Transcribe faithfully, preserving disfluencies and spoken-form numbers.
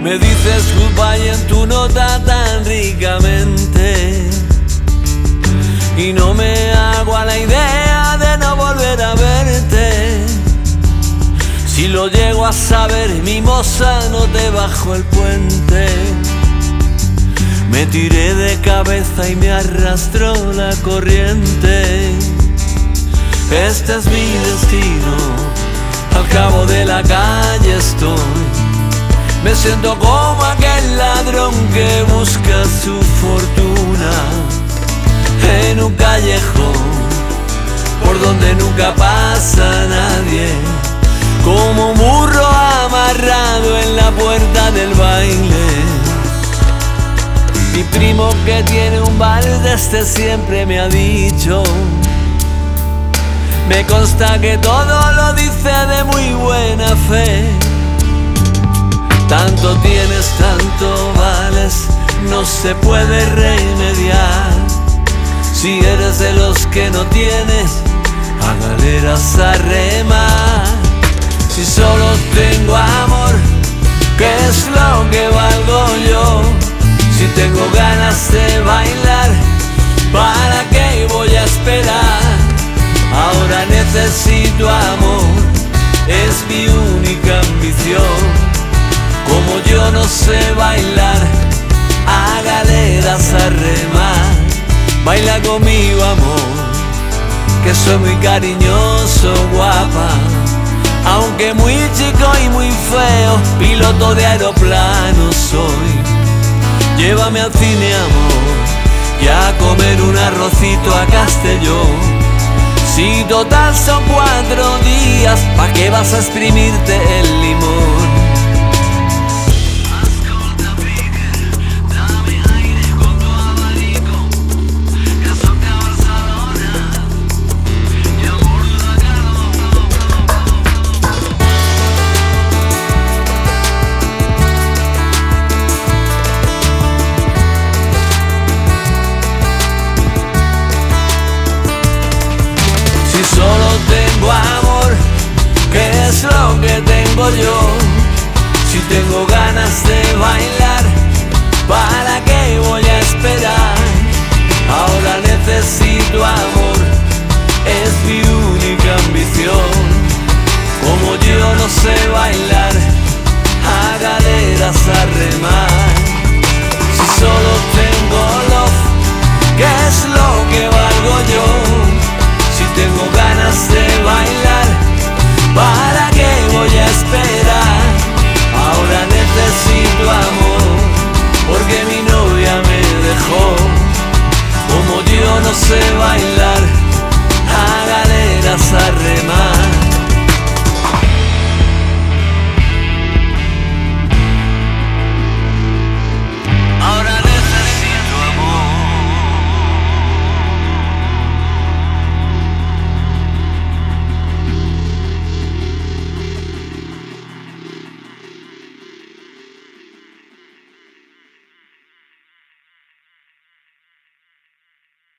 Me dices goodbye en tu nota tan ricamente, y no me hago a la idea de no volver a verte. Si lo llego a saber, mimosa, no te bajo el puente. Me tiré de cabeza y me arrastró la corriente. Este es mi destino, al cabo de la calle estoy. Me siento como aquel ladrón que busca su fortuna en un callejón por donde nunca pasa nadie, como un burro amarrado en la puerta del baile. Mi primo que tiene un bar de este siempre me ha dicho, me consta que todo lo dice de muy buena fe. Tanto tienes, tanto vales, no se puede remediar. Si eres de los que no tienes, a galeras a remar. Si solo tengo amor, ¿qué es lo que valgo yo? Si tengo ganas de bailar, ¿para qué voy a esperar? Ahora necesito amor, es mi única ambición. Como yo no sé bailar, a galeras a remar. Baila conmigo, amor, que soy muy cariñoso, guapa. Aunque muy chico y muy feo, piloto de aeroplano soy. Llévame al cine, amor, y a comer un arrocito a Castellón. Si total son cuatro días, ¿pa' qué vas a exprimirte el limón? Si solo tengo amor, ¿qué es lo que tengo yo? Si tengo ganas de